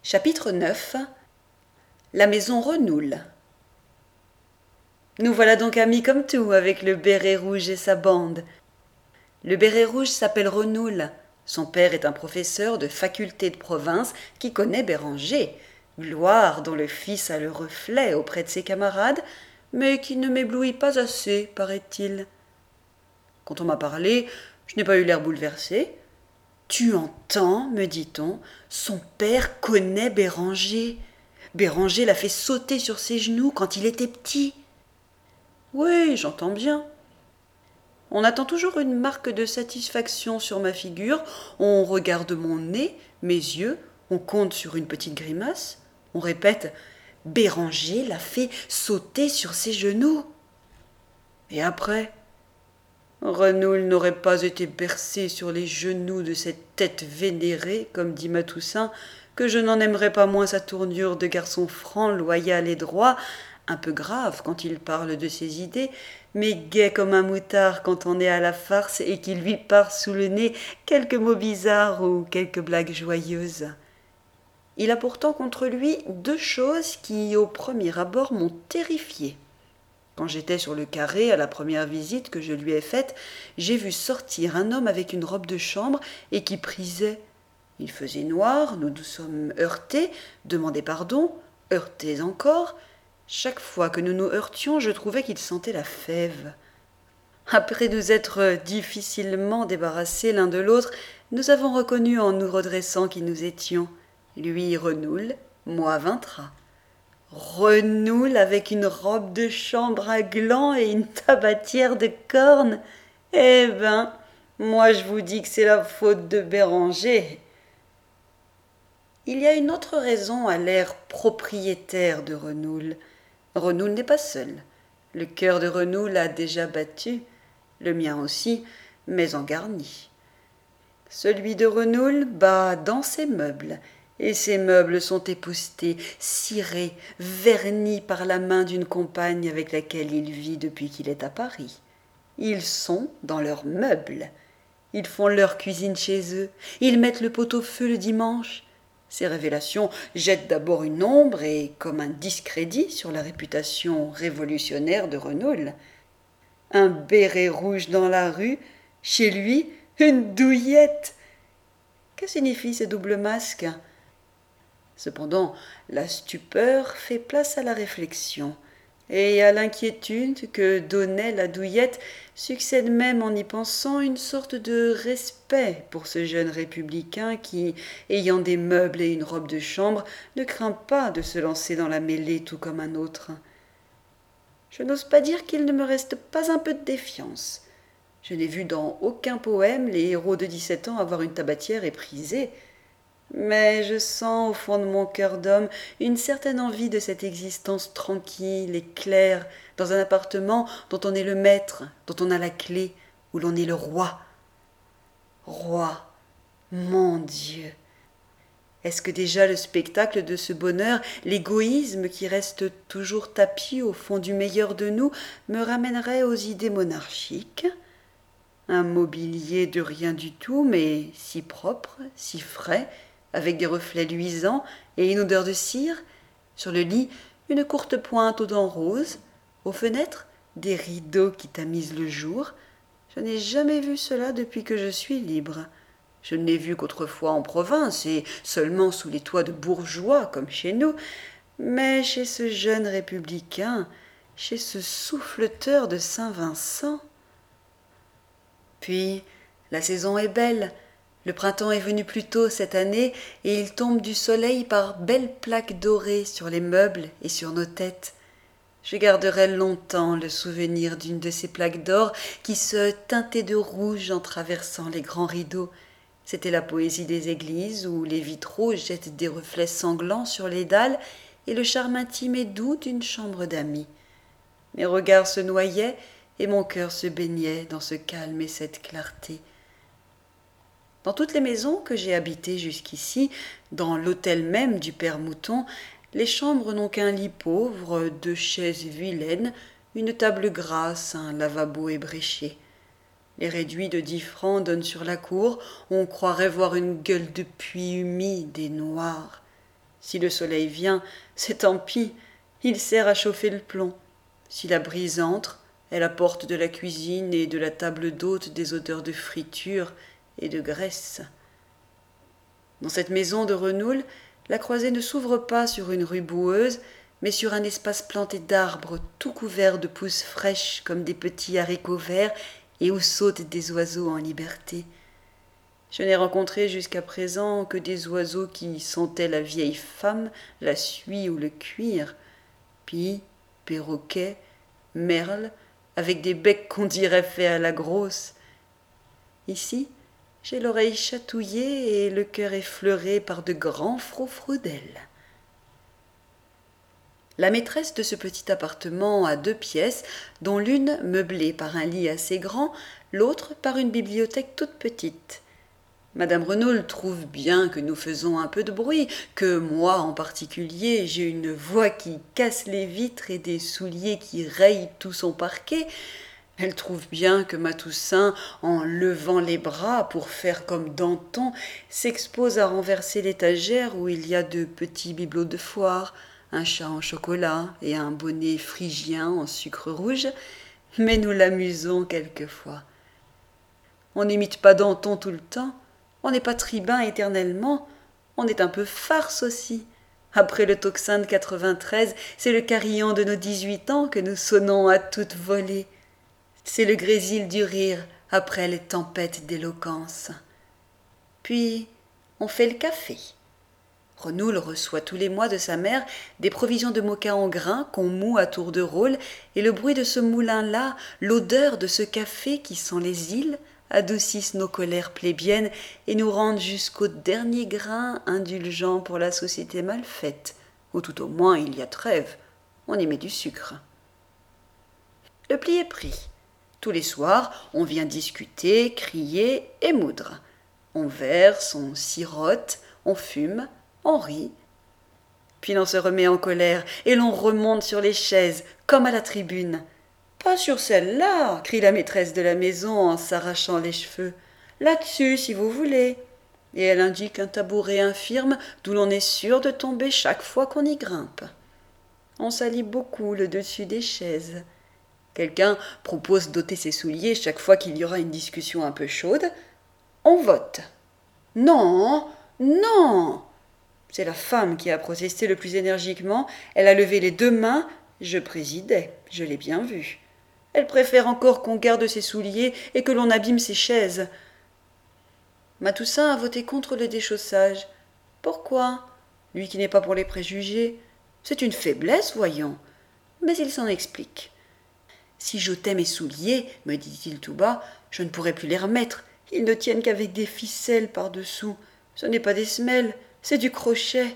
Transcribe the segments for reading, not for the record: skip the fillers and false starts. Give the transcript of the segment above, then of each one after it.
Chapitre 9. La maison Renoul. Nous voilà donc amis comme tout avec le béret rouge et sa bande. Le béret rouge s'appelle Renoul. Son père est un professeur de faculté de province qui connaît Béranger, gloire dont le fils a le reflet auprès de ses camarades, mais qui ne m'éblouit pas assez, paraît-il. Quand on m'a parlé, je n'ai pas eu l'air bouleversé. Tu entends, me dit-on, son père connaît Béranger. Béranger l'a fait sauter sur ses genoux quand il était petit. Oui, j'entends bien. On attend toujours une marque de satisfaction sur ma figure, on regarde mon nez, mes yeux, on compte sur une petite grimace, on répète « Béranger l'a fait sauter sur ses genoux ». Et après, Renoul n'aurait pas été bercé sur les genoux de cette tête vénérée, comme dit Matoussin, que je n'en aimerais pas moins sa tournure de garçon franc, loyal et droit, un peu grave quand il parle de ses idées, mais gai comme un moutard quand on est à la farce et qu'il lui part sous le nez quelques mots bizarres ou quelques blagues joyeuses. Il a pourtant contre lui deux choses qui, au premier abord, m'ont terrifié. Quand j'étais sur le carré à la première visite que je lui ai faite, j'ai vu sortir un homme avec une robe de chambre et qui prisait. Il faisait noir, nous nous sommes heurtés, demandé pardon, heurtés encore. Chaque fois que nous nous heurtions, je trouvais qu'il sentait la fève. Après nous être difficilement débarrassés l'un de l'autre, nous avons reconnu en nous redressant qui nous étions. Lui Renoul, moi Vintra. Renoul avec une robe de chambre à glands et une tabatière de cornes. Eh ben, moi je vous dis que c'est la faute de Béranger. Il y a une autre raison à l'air propriétaire de Renoul. Renoul n'est pas seul. Le cœur de Renoul a déjà battu, le mien aussi, mais en garni. Celui de Renoul bat dans ses meubles, et ces meubles sont époussetés, cirés, vernis par la main d'une compagne avec laquelle il vit depuis qu'il est à Paris. Ils sont dans leurs meubles. Ils font leur cuisine chez eux. Ils mettent le pot-au-feu le dimanche. Ces révélations jettent d'abord une ombre et comme un discrédit sur la réputation révolutionnaire de Renoul. Un béret rouge dans la rue, chez lui, une douillette. Que signifient ces doubles masques ? Cependant, la stupeur fait place à la réflexion, et à l'inquiétude que donnait la douillette succède même en y pensant une sorte de respect pour ce jeune républicain qui, ayant des meubles et une robe de chambre, ne craint pas de se lancer dans la mêlée tout comme un autre. Je n'ose pas dire qu'il ne me reste pas un peu de défiance. Je n'ai vu dans aucun poème les héros de 17 ans avoir une tabatière éprisée. Mais je sens au fond de mon cœur d'homme une certaine envie de cette existence tranquille et claire dans un appartement dont on est le maître, dont on a la clé, où l'on est le roi. Roi, mon Dieu! Est-ce que déjà le spectacle de ce bonheur, l'égoïsme qui reste toujours tapi au fond du meilleur de nous, me ramènerait aux idées monarchiques ? Un mobilier de rien du tout, mais si propre, si frais, avec des reflets luisants et une odeur de cire. Sur le lit, une courte pointe aux dents roses. Aux fenêtres, des rideaux qui tamisent le jour. Je n'ai jamais vu cela depuis que je suis libre. Je ne l'ai vu qu'autrefois en province et seulement sous les toits de bourgeois comme chez nous. Mais chez ce jeune républicain, chez ce souffleteur de Saint-Vincent. Puis, la saison est belle. Le printemps est venu plus tôt cette année et il tombe du soleil par belles plaques dorées sur les meubles et sur nos têtes. Je garderai longtemps le souvenir d'une de ces plaques d'or qui se teintaient de rouge en traversant les grands rideaux. C'était la poésie des églises où les vitraux jettent des reflets sanglants sur les dalles et le charme intime et doux d'une chambre d'amis. Mes regards se noyaient et mon cœur se baignait dans ce calme et cette clarté. Dans toutes les maisons que j'ai habitées jusqu'ici, dans l'hôtel même du père Mouton, les chambres n'ont qu'un lit pauvre, deux chaises vilaines, une table grasse, un lavabo ébréché. Les réduits de 10 francs donnent sur la cour, on croirait voir une gueule de puits humide et noire. Si le soleil vient, c'est tant pis, il sert à chauffer le plomb. Si la brise entre, elle apporte de la cuisine et de la table d'hôte des odeurs de friture et de graisse. Dans cette maison de Renoul, la croisée ne s'ouvre pas sur une rue boueuse, mais sur un espace planté d'arbres tout couverts de pousses fraîches comme des petits haricots verts et où sautent des oiseaux en liberté. Je n'ai rencontré jusqu'à présent que des oiseaux qui sentaient la vieille femme, la suie ou le cuir, pie, perroquets, merles, avec des becs qu'on dirait faits à la grosse. Ici, j'ai l'oreille chatouillée et le cœur effleuré par de grands froufrous d'ailes. La maîtresse de ce petit appartement a 2 pièces, dont l'une meublée par un lit assez grand, l'autre par une bibliothèque toute petite. Madame Renoul trouve bien que nous faisons un peu de bruit, que moi en particulier j'ai une voix qui casse les vitres et des souliers qui rayent tout son parquet. Elle trouve bien que ma Toussaint, en levant les bras pour faire comme Danton, s'expose à renverser l'étagère où il y a de petits bibelots de foire, un chat en chocolat et un bonnet phrygien en sucre rouge, mais nous l'amusons quelquefois. On n'imite pas Danton tout le temps, on n'est pas tribun éternellement, on est un peu farce aussi. Après le tocsin de 93, c'est le carillon de nos 18 ans que nous sonnons à toute volée. C'est le grésil du rire après les tempêtes d'éloquence. Puis, on fait le café. Renoul reçoit tous les mois de sa mère des provisions de moka en grains qu'on moud à tour de rôle, et le bruit de ce moulin-là, l'odeur de ce café qui sent les îles, adoucissent nos colères plébéiennes et nous rendent jusqu'au dernier grain indulgents pour la société mal faite, ou tout au moins il y a trêve, on y met du sucre. Le pli est pris. Tous les soirs, on vient discuter, crier et moudre. On verse, on sirote, on fume, on rit. Puis l'on se remet en colère et l'on remonte sur les chaises, comme à la tribune. « Pas sur celle-là !» crie la maîtresse de la maison en s'arrachant les cheveux. « Là-dessus, si vous voulez !» Et elle indique un tabouret infirme d'où l'on est sûr de tomber chaque fois qu'on y grimpe. On salit beaucoup le dessus des chaises. Quelqu'un propose d'ôter ses souliers chaque fois qu'il y aura une discussion un peu chaude. On vote. « Non, non !» C'est la femme qui a protesté le plus énergiquement. Elle a levé les 2 mains. Je présidais, je l'ai bien vu. Elle préfère encore qu'on garde ses souliers et que l'on abîme ses chaises. Ma Toussaint a voté contre le déchaussage. Pourquoi ? Lui qui n'est pas pour les préjugés. C'est une faiblesse, voyons. Mais il s'en explique. Si j'ôtais mes souliers, me dit-il tout bas, je ne pourrais plus les remettre. Ils ne tiennent qu'avec des ficelles par-dessous. Ce n'est pas des semelles, c'est du crochet.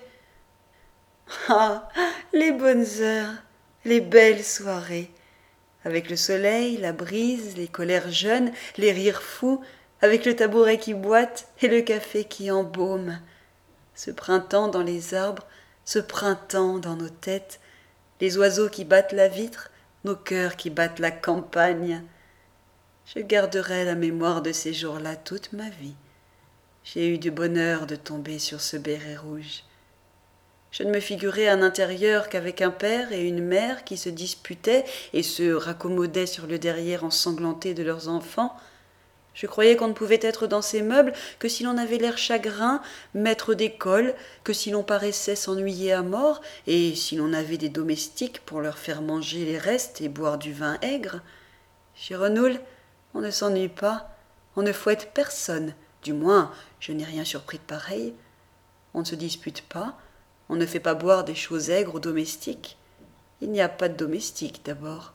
Ah, les bonnes heures, les belles soirées. Avec le soleil, la brise, les colères jeunes, les rires fous, avec le tabouret qui boite et le café qui embaume. Ce printemps dans les arbres, ce printemps dans nos têtes, les oiseaux qui battent la vitre, nos cœurs qui battent la campagne. Je garderai la mémoire de ces jours-là toute ma vie. J'ai eu du bonheur de tomber sur ce béret rouge. Je ne me figurais un intérieur qu'avec un père et une mère qui se disputaient et se raccommodaient sur le derrière ensanglanté de leurs enfants. Je croyais qu'on ne pouvait être dans ces meubles que si l'on avait l'air chagrin, maître d'école, que si l'on paraissait s'ennuyer à mort, et si l'on avait des domestiques pour leur faire manger les restes et boire du vin aigre. Chez Renoul, on ne s'ennuie pas, on ne fouette personne, du moins je n'ai rien surpris de pareil. On ne se dispute pas, on ne fait pas boire des choses aigres aux domestiques. Il n'y a pas de domestiques d'abord.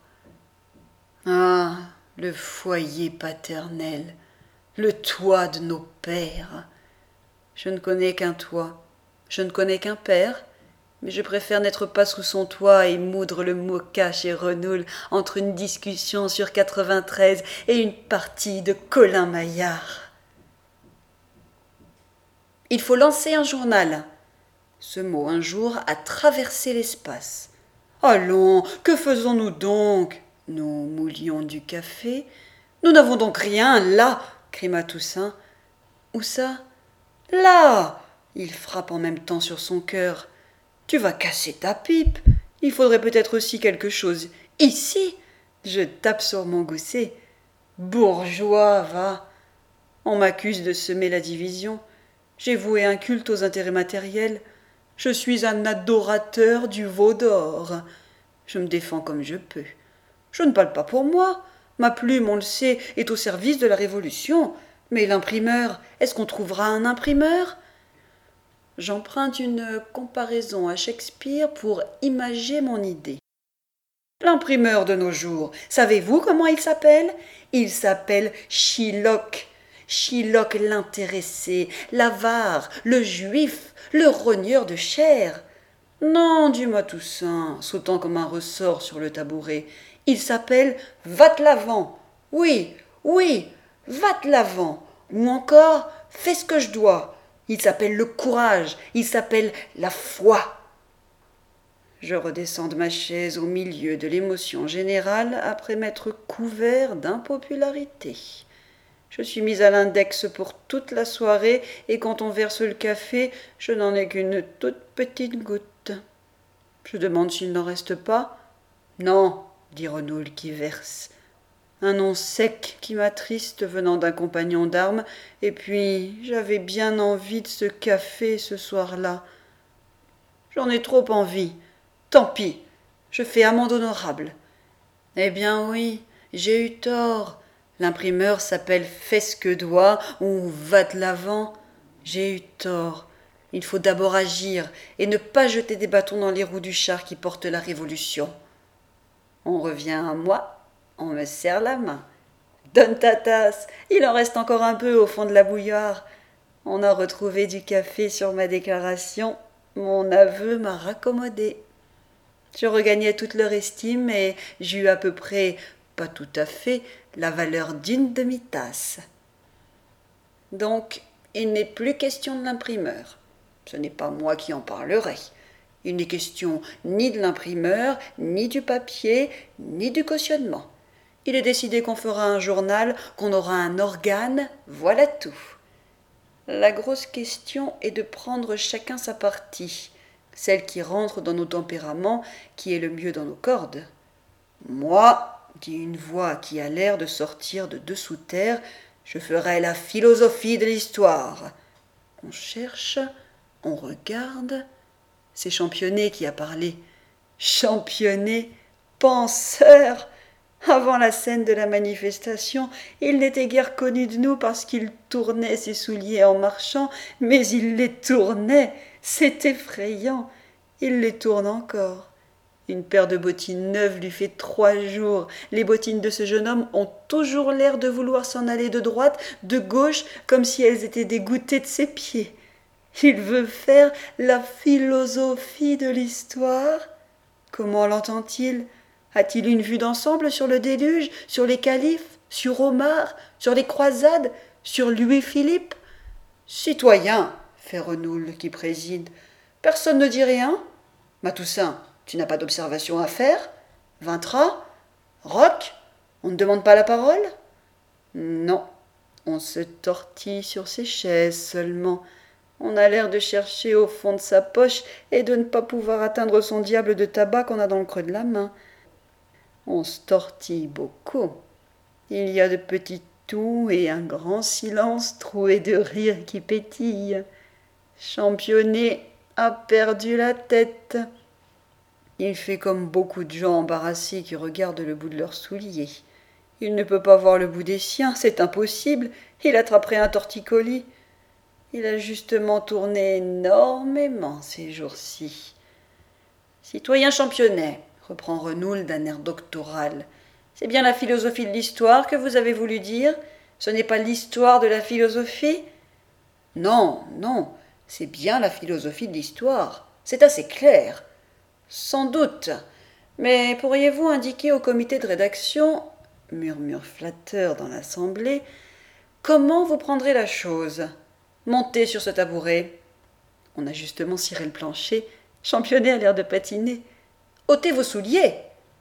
Ah, le foyer paternel, le toit de nos pères. Je ne connais qu'un toit, je ne connais qu'un père, mais je préfère n'être pas sous son toit et moudre le moka chez Renoul entre une discussion sur 93 et une partie de Colin Maillard. Il faut lancer un journal. Ce mot un jour a traversé l'espace. Allons, que faisons-nous donc ? Nous moulions du café. Nous n'avons donc rien là, crie ma Toussaint. Où ça ? Là ! Il frappe en même temps sur son cœur. Tu vas casser ta pipe. Il faudrait peut-être aussi quelque chose ici. Je tape sur mon gousset. Bourgeois, va. On m'accuse de semer la division. J'ai voué un culte aux intérêts matériels. Je suis un adorateur du veau d'or. Je me défends comme je peux. Je ne parle pas pour moi. Ma plume, on le sait, est au service de la Révolution. Mais l'imprimeur, est-ce qu'on trouvera un imprimeur? J'emprunte une comparaison à Shakespeare pour imager mon idée. L'imprimeur de nos jours, savez-vous comment il s'appelle? Il s'appelle Shylock. Shylock l'intéressé, l'avare, le juif, le rogneur de chair. Non, dit Toussaint, sautant comme un ressort sur le tabouret. Il s'appelle Va-te-l'avant. Oui, oui, Va-te-l'avant. Ou encore Fais ce que je dois. Il s'appelle le courage, il s'appelle la foi. Je redescends de ma chaise au milieu de l'émotion générale après m'être couvert d'impopularité. Je suis mise à l'index pour toute la soirée et quand on verse le café, je n'en ai qu'une toute petite goutte. Je demande s'il n'en reste pas. Non, dit Renoul qui verse. Un nom sec qui m'attriste venant d'un compagnon d'armes, et puis j'avais bien envie de ce café ce soir-là. J'en ai trop envie. Tant pis, je fais amende honorable. Eh bien oui, j'ai eu tort. L'imprimeur s'appelle Fais ce que doit ou Va de l'avant. J'ai eu tort. Il faut d'abord agir et ne pas jeter des bâtons dans les roues du char qui porte la Révolution. On revient à moi. On me serre la main. Donne ta tasse, il en reste encore un peu au fond de la bouilloire. On a retrouvé du café sur ma déclaration. Mon aveu m'a raccommodé. Je regagnais toute leur estime et j'eus à peu près, pas tout à fait, la valeur d'une demi-tasse. Donc, il n'est plus question de l'imprimeur. Ce n'est pas moi qui en parlerai. Il n'est question ni de l'imprimeur, ni du papier, ni du cautionnement. Il est décidé qu'on fera un journal, qu'on aura un organe, voilà tout. La grosse question est de prendre chacun sa partie, celle qui rentre dans nos tempéraments, qui est le mieux dans nos cordes. Moi, dit une voix qui a l'air de sortir de dessous terre, je ferai la philosophie de l'histoire. On cherche, on regarde. C'est Championnet qui a parlé. Championnet, penseur! Avant la scène de la manifestation, il n'était guère connu de nous parce qu'il tournait ses souliers en marchant, mais il les tournait, c'est effrayant. Il les tourne encore. Une paire de bottines neuves lui fait 3 jours. Les bottines de ce jeune homme ont toujours l'air de vouloir s'en aller de droite, de gauche, comme si elles étaient dégoûtées de ses pieds. Il veut faire la philosophie de l'histoire. Comment l'entend-il? A-t-il une vue d'ensemble sur le déluge, sur les califes, sur Omar, sur les croisades, sur Louis-Philippe? Citoyen, fait Renoul qui préside, personne ne dit rien? Toussaint, tu n'as pas d'observation à faire? Vintra? Roch? On ne demande pas la parole? Non, on se tortille sur ses chaises seulement. On a l'air de chercher au fond de sa poche et de ne pas pouvoir atteindre son diable de tabac qu'on a dans le creux de la main. On se tortille beaucoup. Il y a de petits toux et un grand silence troué de rires qui pétillent. Championnet a perdu la tête. Il fait comme beaucoup de gens embarrassés qui regardent le bout de leurs souliers. Il ne peut pas voir le bout des siens, c'est impossible. Il attraperait un torticolis. Il a justement tourné énormément ces jours-ci. Citoyen Championnet, reprend Renoul d'un air doctoral, c'est bien la philosophie de l'histoire que vous avez voulu dire? Ce n'est pas l'histoire de la philosophie? Non, non, c'est bien la philosophie de l'histoire. C'est assez clair. Sans doute. Mais pourriez-vous indiquer au comité de rédaction, murmure flatteur dans l'assemblée, comment vous prendrez la chose? Montez sur ce tabouret. On a justement ciré le plancher. Championnet a l'air de patiner. Ôtez vos souliers.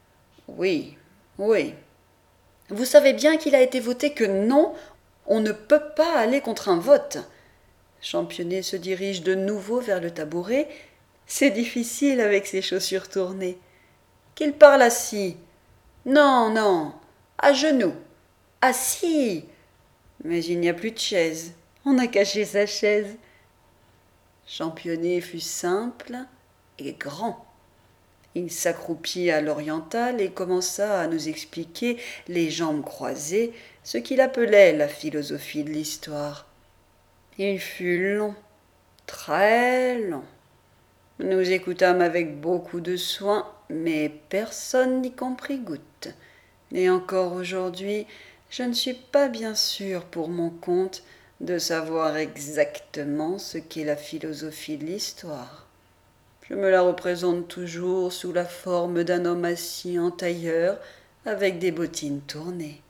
Oui, oui. Vous savez bien qu'il a été voté que non, on ne peut pas aller contre un vote. Championnet se dirige de nouveau vers le tabouret. C'est difficile avec ces chaussures tournées. Qu'il parle assis. Non, non, à genoux. Assis. Mais il n'y a plus de chaise. On a caché sa chaise. Championnet fut simple et grand. Il s'accroupit à l'orientale et commença à nous expliquer, les jambes croisées, ce qu'il appelait la philosophie de l'histoire. Il fut long, très long. Nous écoutâmes avec beaucoup de soin, mais personne n'y comprit goutte. Et encore aujourd'hui, je ne suis pas bien sûr pour mon compte de savoir exactement ce qu'est la philosophie de l'histoire. Je me la représente toujours sous la forme d'un homme assis en tailleur avec des bottines tournées.